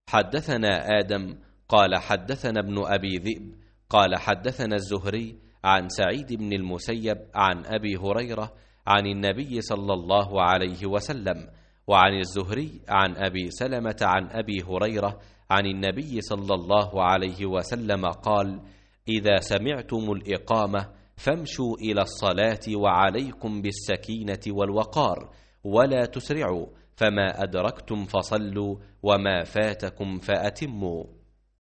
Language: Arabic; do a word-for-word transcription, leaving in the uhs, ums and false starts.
حدثنا آدم قال حدثنا ابن أبي ذئب قال حدثنا الزهري عن سعيد بن المسيب عن أبي هريرة عن النبي صلى الله عليه وسلم، وعن الزهري عن أبي سلمة عن أبي هريرة عن النبي صلى الله عليه وسلم قال: إذا سمعتم الإقامة فامشوا إلى الصلاة وعليكم بالسكينة والوقار ولا تسرعوا، فما أدركتم فصلوا وما فاتكم فأتموا.